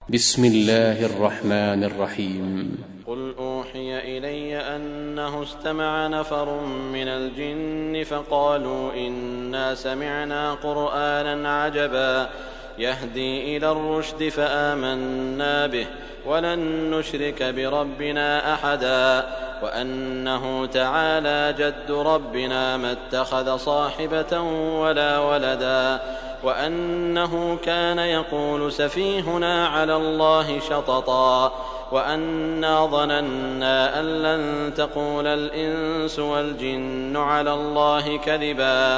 بسم الله الرحمن الرحيم. قل أوحي إلي أنه استمع نفر من الجن فقالوا إنا سمعنا قرآنا عجبا يهدي إلى الرشد فآمنا به ولن نشرك بربنا أحدا وأنه تعالى جد ربنا ما اتخذ صاحبة ولا ولدا وأنه كان يقول سفيهنا على الله شططا وأنا ظننا أن لن تقول الإنس والجن على الله كذبا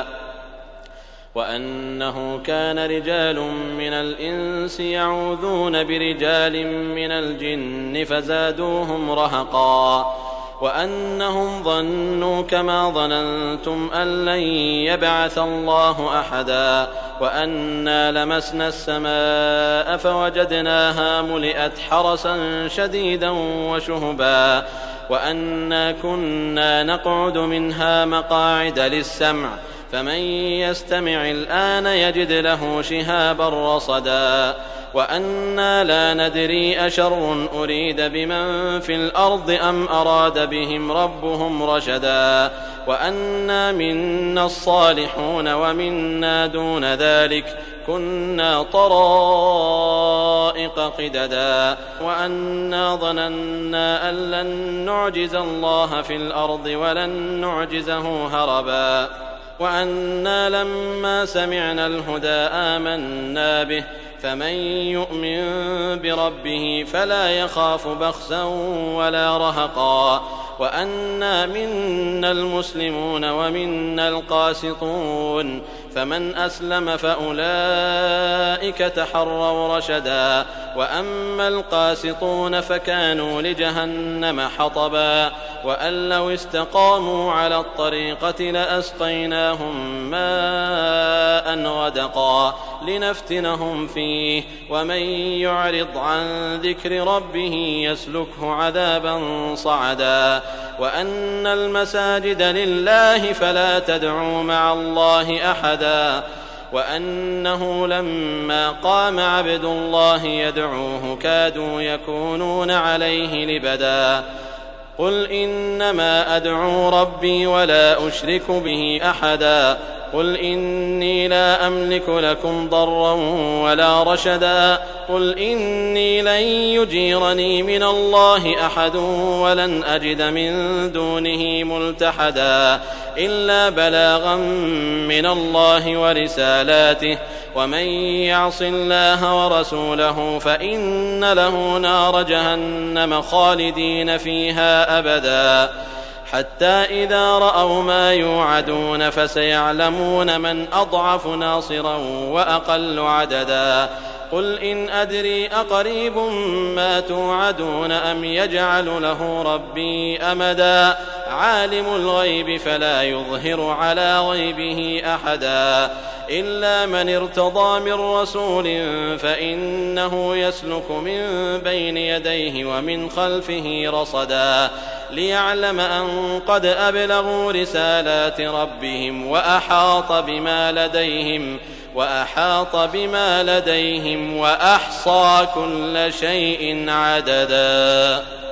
وأنه كان رجال من الإنس يعوذون برجال من الجن فزادوهم رهقا وأنهم ظنوا كما ظننتم أن لن يبعث الله أحدا وأنا لمسنا السماء فوجدناها ملئت حرسا شديدا وشهبا وأنا كنا نقعد منها مقاعد للسمع فمن يستمع الآن يجد له شهابا رصدا وأنا لا ندري أشر أريد بمن في الأرض أم أراد بهم ربهم رشدا وأنا منا الصالحون ومنا دون ذلك كنا طرائق قددا وأنا ظننا أن لن نعجز الله في الأرض ولن نعجزه هربا وأنا لما سمعنا الهدى آمنا به فمن يؤمن بربه فلا يخاف بخسا ولا رهقا وأنا منا المسلمون ومنا القاسطون فمن أسلم فأولئك تحروا رشدا وأما القاسطون فكانوا لجهنم حطبا وأن لو استقاموا على الطريقة لأسقيناهم ماء غدقا لنفتنهم فيه ومن يعرض عن ذكر ربه يسلكه عذابا صعدا وأن المساجد لله فلا تدعوا مع الله أحدا وأنه لما قام عبد الله يدعوه كادوا يكونون عليه لبدا قل إنما أدعو ربي ولا أشرك به أحدا قل إني لا أملك لكم ضرا ولا رشدا قل إني لن يجيرني من الله أحد ولن أجد من دونه ملتحدا إلا بلاغا من الله ورسالاته ومن يعص الله ورسوله فإن له نار جهنم خالدين فيها أبدا حتى إذا رأوا ما يوعدون فسيعلمون من أضعف ناصرا وأقل عددا قل إن أدري أقريب ما توعدون أم يجعل له ربي أمدا عالم الغيب فلا يظهر على غيبه أحدا إلا من ارتضى من رسول فإنه يسلك من بين يديه ومن خلفه رصدا ليعلم أن قد أبلغوا رسالات ربهم وأحاط بما لديهم وأحصى كل شيء عددا.